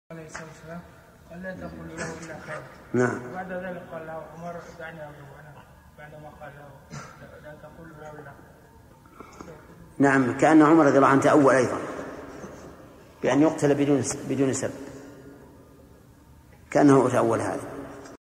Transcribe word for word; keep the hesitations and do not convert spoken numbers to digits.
عليه الصلاة والسلام قال لا تقول له إلا خير. نعم. بعد ذلك قال له عمر دعني أضرب أنا بعدما قال له لا تقول له إلا خير. نعم، كأن عمر رضي الله عنه تأول أيضا بأن يقتل بدون بدون سبب، كأنه تأول هذا.